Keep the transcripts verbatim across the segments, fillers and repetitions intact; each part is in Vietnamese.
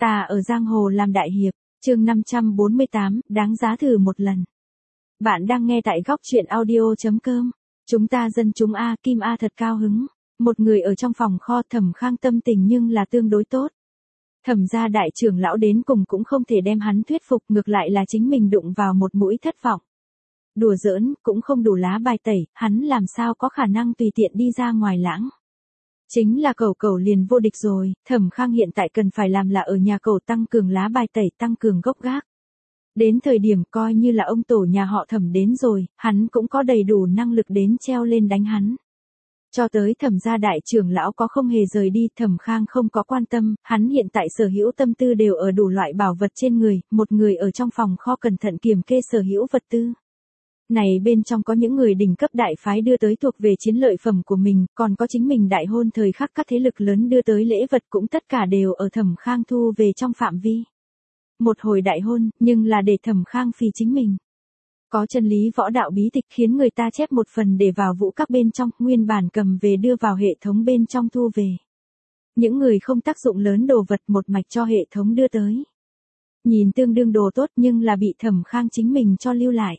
Ta ở giang hồ làm đại hiệp, chương năm trăm bốn mươi tám, đáng giá thử một lần. Bạn đang nghe tại góc truyện audio chấm com. Chúng ta dân chúng A, Kim A thật cao hứng. Một người ở trong phòng kho, Thẩm Khang tâm tình nhưng là tương đối tốt. Thẩm gia đại trưởng lão đến cùng cũng không thể đem hắn thuyết phục, ngược lại là chính mình đụng vào một mũi thất vọng. Đùa giỡn, cũng không đủ lá bài tẩy, hắn làm sao có khả năng tùy tiện đi ra ngoài lãng. Chính là Cẩu Cẩu liền vô địch rồi, Thẩm Khang hiện tại cần phải làm là ở nhà Cẩu tăng cường lá bài tẩy, tăng cường gốc gác. Đến thời điểm coi như là ông tổ nhà họ Thẩm đến rồi, hắn cũng có đầy đủ năng lực đến treo lên đánh hắn. Cho tới Thẩm gia đại trưởng lão có không hề rời đi, Thẩm Khang không có quan tâm, hắn hiện tại sở hữu tâm tư đều ở đủ loại bảo vật trên người, một người ở trong phòng kho cẩn thận kiểm kê sở hữu vật tư. Này bên trong có những người đỉnh cấp đại phái đưa tới thuộc về chiến lợi phẩm của mình, còn có chính mình đại hôn thời khắc các thế lực lớn đưa tới lễ vật cũng tất cả đều ở Thẩm Khang thu về trong phạm vi. Một hồi đại hôn, nhưng là để Thẩm Khang phì chính mình. Có chân lý võ đạo bí tịch khiến người ta chép một phần để vào vũ các bên trong, nguyên bản cầm về đưa vào hệ thống bên trong thu về. Những người không tác dụng lớn đồ vật một mạch cho hệ thống đưa tới. Nhìn tương đương đồ tốt nhưng là bị Thẩm Khang chính mình cho lưu lại.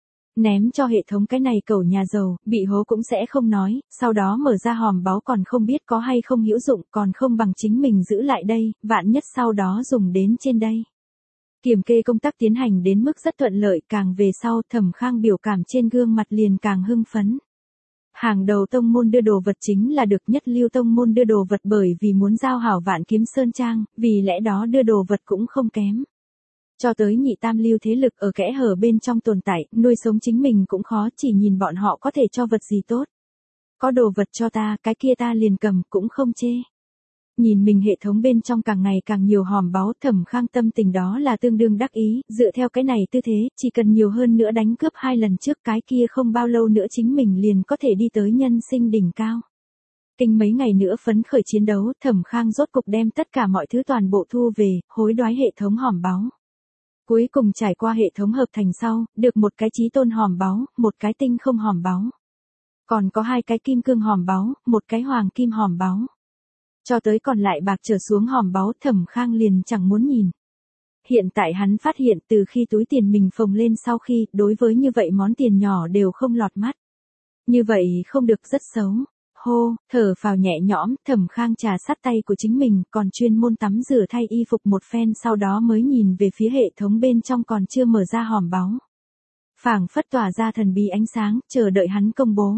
Ném cho hệ thống cái này Cẩu nhà giàu, bị hố cũng sẽ không nói, sau đó mở ra hòm báu còn không biết có hay không hữu dụng, còn không bằng chính mình giữ lại đây, vạn nhất sau đó dùng đến trên đây. Kiểm kê công tác tiến hành đến mức rất thuận lợi, càng về sau Thẩm Khang biểu cảm trên gương mặt liền càng hưng phấn. Hàng đầu tông môn đưa đồ vật chính là được nhất lưu tông môn đưa đồ vật, bởi vì muốn giao hảo Vạn Kiếm Sơn Trang, vì lẽ đó đưa đồ vật cũng không kém. Cho tới nhị tam lưu thế lực ở kẽ hở bên trong tồn tại, nuôi sống chính mình cũng khó, chỉ nhìn bọn họ có thể cho vật gì tốt. Có đồ vật cho ta, cái kia ta liền cầm, cũng không chê. Nhìn mình hệ thống bên trong càng ngày càng nhiều hòm báu, Thẩm Khang tâm tình đó là tương đương đắc ý, dựa theo cái này tư thế, chỉ cần nhiều hơn nữa đánh cướp hai lần trước cái kia không bao lâu nữa chính mình liền có thể đi tới nhân sinh đỉnh cao. Kinh mấy ngày nữa phấn khởi chiến đấu, Thẩm Khang rốt cục đem tất cả mọi thứ toàn bộ thu về, hối đoái hệ thống hòm báu. Cuối cùng trải qua hệ thống hợp thành sau, được một cái chí tôn hòm báu, một cái tinh không hòm báu. Còn có hai cái kim cương hòm báu, một cái hoàng kim hòm báu. Cho tới còn lại bạc trở xuống hòm báu, Thẩm Khang liền chẳng muốn nhìn. Hiện tại hắn phát hiện từ khi túi tiền mình phồng lên sau khi, đối với như vậy món tiền nhỏ đều không lọt mắt. Như vậy không được, rất xấu. Hô, thở phào nhẹ nhõm, Thẩm Khang trà sát tay của chính mình, còn chuyên môn tắm rửa thay y phục một phen, sau đó mới nhìn về phía hệ thống bên trong còn chưa mở ra hòm báu. Phảng phất tỏa ra thần bí ánh sáng, chờ đợi hắn công bố.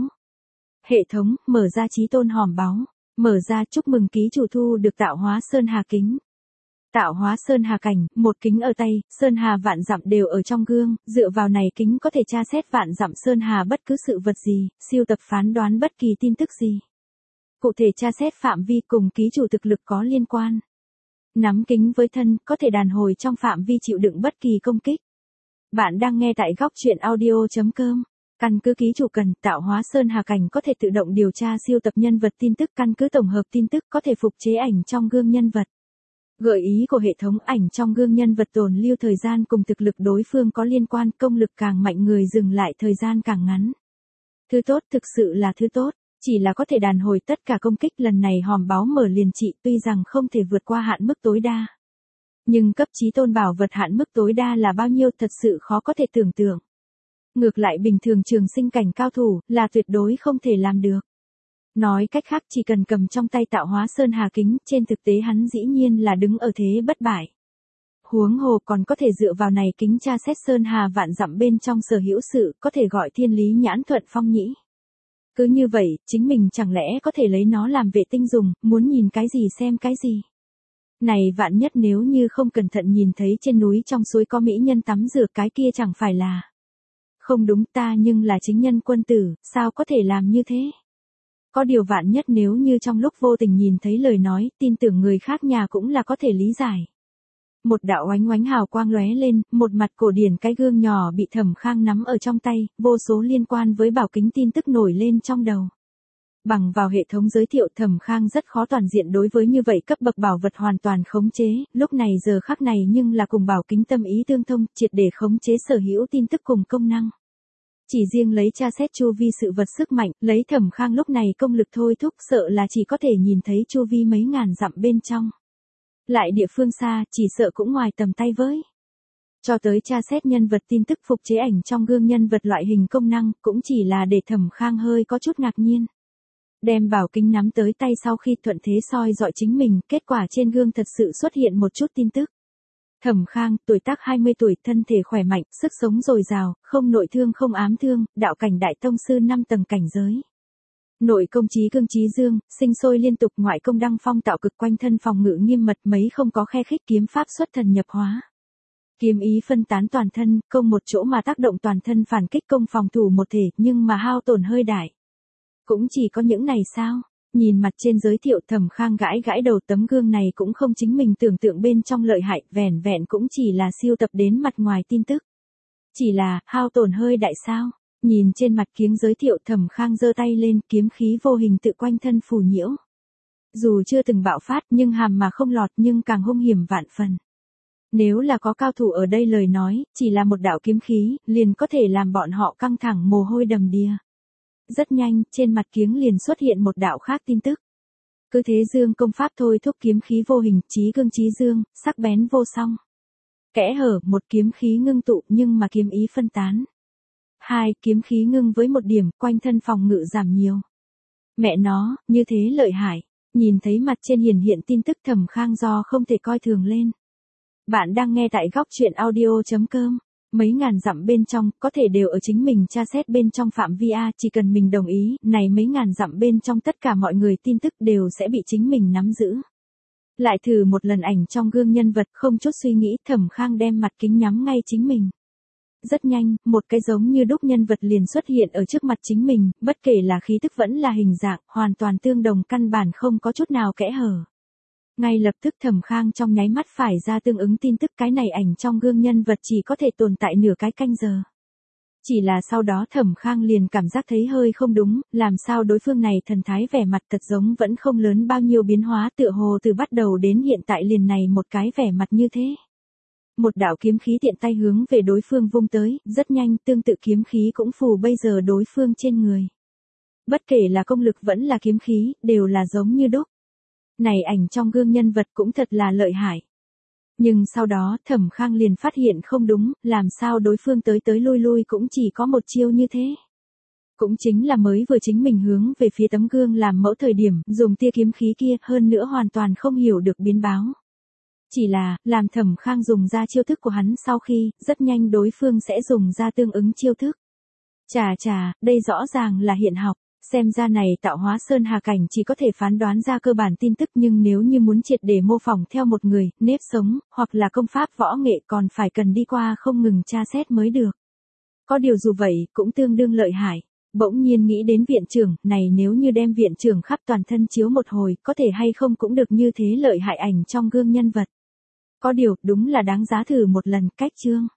Hệ thống, mở ra chí tôn hòm báu. Mở ra, chúc mừng ký chủ thu được tạo hóa sơn hà kính. Tạo hóa sơn hà cảnh, một kính ở tay, sơn hà vạn dặm đều ở trong gương, dựa vào này kính có thể tra xét vạn dặm sơn hà bất cứ sự vật gì, siêu tập phán đoán bất kỳ tin tức gì. Cụ thể tra xét phạm vi cùng ký chủ thực lực có liên quan. Nắm kính với thân, có thể đàn hồi trong phạm vi chịu đựng bất kỳ công kích. Bạn đang nghe tại góc truyện audio chấm com. Căn cứ ký chủ cần, tạo hóa sơn hà cảnh có thể tự động điều tra siêu tập nhân vật tin tức, căn cứ tổng hợp tin tức có thể phục chế ảnh trong gương nhân vật. Gợi ý của hệ thống, ảnh trong gương nhân vật tồn lưu thời gian cùng thực lực đối phương có liên quan, công lực càng mạnh người dừng lại thời gian càng ngắn. Thứ tốt, thực sự là thứ tốt, chỉ là có thể đàn hồi tất cả công kích, lần này hòm báu mở liền trị, tuy rằng không thể vượt qua hạn mức tối đa. Nhưng cấp chí tôn bảo vật hạn mức tối đa là bao nhiêu thật sự khó có thể tưởng tượng. Ngược lại bình thường trường sinh cảnh cao thủ, là tuyệt đối không thể làm được. Nói cách khác, chỉ cần cầm trong tay tạo hóa sơn hà kính, trên thực tế hắn dĩ nhiên là đứng ở thế bất bại. Huống hồ còn có thể dựa vào này kính tra xét sơn hà vạn dặm bên trong sở hữu sự, có thể gọi thiên lý nhãn thuận phong nhĩ. Cứ như vậy, chính mình chẳng lẽ có thể lấy nó làm vệ tinh dùng, muốn nhìn cái gì xem cái gì. Này vạn nhất nếu như không cẩn thận nhìn thấy trên núi trong suối có mỹ nhân tắm rửa, cái kia chẳng phải là... Không đúng, ta nhưng là chính nhân quân tử, sao có thể làm như thế? Có điều vạn nhất nếu như trong lúc vô tình nhìn thấy lời nói, tin tưởng người khác nhà cũng là có thể lý giải. Một đạo oánh oánh hào quang lóe lên, một mặt cổ điển cái gương nhỏ bị Thẩm Khang nắm ở trong tay, vô số liên quan với bảo kính tin tức nổi lên trong đầu. Bằng vào hệ thống giới thiệu, Thẩm Khang rất khó toàn diện đối với như vậy cấp bậc bảo vật hoàn toàn khống chế, lúc này giờ khắc này nhưng là cùng bảo kính tâm ý tương thông, triệt để khống chế sở hữu tin tức cùng công năng. Chỉ riêng lấy tra xét chu vi sự vật sức mạnh, lấy Thẩm Khang lúc này công lực thôi thúc, sợ là chỉ có thể nhìn thấy chu vi mấy ngàn dặm bên trong. Lại địa phương xa, chỉ sợ cũng ngoài tầm tay với. Cho tới tra xét nhân vật tin tức phục chế ảnh trong gương nhân vật loại hình công năng, cũng chỉ là để Thẩm Khang hơi có chút ngạc nhiên. Đem bảo kính nắm tới tay sau khi thuận thế soi dọi chính mình, kết quả trên gương thật sự xuất hiện một chút tin tức. Thẩm Khang, tuổi tác hai mươi tuổi, thân thể khỏe mạnh, sức sống dồi dào, không nội thương không ám thương, đạo cảnh đại tông sư năm tầng cảnh giới. Nội công trí cương trí dương, sinh sôi liên tục, ngoại công đăng phong tạo cực, quanh thân phòng ngự nghiêm mật, mấy không có khe khích, kiếm pháp xuất thần nhập hóa. Kiếm ý phân tán toàn thân, công một chỗ mà tác động toàn thân, phản kích công phòng thủ một thể, nhưng mà hao tổn hơi đại. Cũng chỉ có những này sao? Nhìn mặt trên giới thiệu, Thẩm Khang gãi gãi đầu, tấm gương này cũng không chính mình tưởng tượng bên trong lợi hại, vẻn vẹn cũng chỉ là siêu tập đến mặt ngoài tin tức. Chỉ là, hao tổn hơi đại sao? Nhìn trên mặt kiếng giới thiệu, Thẩm Khang giơ tay lên, kiếm khí vô hình tự quanh thân phù nhiễu. Dù chưa từng bạo phát nhưng hàm mà không lọt, nhưng càng hung hiểm vạn phần. Nếu là có cao thủ ở đây lời nói, chỉ là một đạo kiếm khí, liền có thể làm bọn họ căng thẳng mồ hôi đầm đìa. Rất nhanh, trên mặt kiếng liền xuất hiện một đạo khác tin tức. Cứ thế dương công pháp thôi thúc, kiếm khí vô hình, chí cương chí dương, sắc bén vô song. Kẽ hở, một kiếm khí ngưng tụ nhưng mà kiếm ý phân tán. Hai, kiếm khí ngưng với một điểm, quanh thân phòng ngự giảm nhiều. Mẹ nó, như thế lợi hại. Nhìn thấy mặt trên hiển hiện tin tức, Thẩm Khang do không thể coi thường lên. Bạn đang nghe tại góc truyện audio chấm com. Mấy ngàn dặm bên trong, có thể đều ở chính mình tra xét bên trong phạm vi A, chỉ cần mình đồng ý, này mấy ngàn dặm bên trong tất cả mọi người tin tức đều sẽ bị chính mình nắm giữ. Lại thử một lần ảnh trong gương nhân vật, không chút suy nghĩ, Thẩm Khang đem mặt kính nhắm ngay chính mình. Rất nhanh, một cái giống như đúc nhân vật liền xuất hiện ở trước mặt chính mình, bất kể là khí tức vẫn là hình dạng, hoàn toàn tương đồng, căn bản không có chút nào kẽ hở. Ngay lập tức Thẩm Khang trong nháy mắt phải ra tương ứng tin tức, cái này ảnh trong gương nhân vật chỉ có thể tồn tại nửa cái canh giờ. Chỉ là sau đó Thẩm Khang liền cảm giác thấy hơi không đúng, làm sao đối phương này thần thái vẻ mặt thật giống vẫn không lớn bao nhiêu biến hóa, tựa hồ từ bắt đầu đến hiện tại liền này một cái vẻ mặt như thế. Một đạo kiếm khí tiện tay hướng về đối phương vung tới, rất nhanh tương tự kiếm khí cũng phù bây giờ đối phương trên người. Bất kể là công lực vẫn là kiếm khí, đều là giống như đúc. Này ảnh trong gương nhân vật cũng thật là lợi hại. Nhưng sau đó Thẩm Khang liền phát hiện không đúng, làm sao đối phương tới tới lui lui cũng chỉ có một chiêu như thế. Cũng chính là mới vừa chính mình hướng về phía tấm gương làm mẫu thời điểm, dùng tia kiếm khí kia, hơn nữa hoàn toàn không hiểu được biến báo. Chỉ là, làm Thẩm Khang dùng ra chiêu thức của hắn sau khi, rất nhanh đối phương sẽ dùng ra tương ứng chiêu thức. Chà chà, đây rõ ràng là hiện học. Xem ra này tạo hóa sơn hà cảnh chỉ có thể phán đoán ra cơ bản tin tức, nhưng nếu như muốn triệt để mô phỏng theo một người, nếp sống, hoặc là công pháp võ nghệ còn phải cần đi qua không ngừng tra xét mới được. Có điều dù vậy, cũng tương đương lợi hại. Bỗng nhiên nghĩ đến viện trưởng, này nếu như đem viện trưởng khắp toàn thân chiếu một hồi, có thể hay không cũng được như thế lợi hại ảnh trong gương nhân vật. Có điều, đúng là đáng giá thử một lần, cách chương.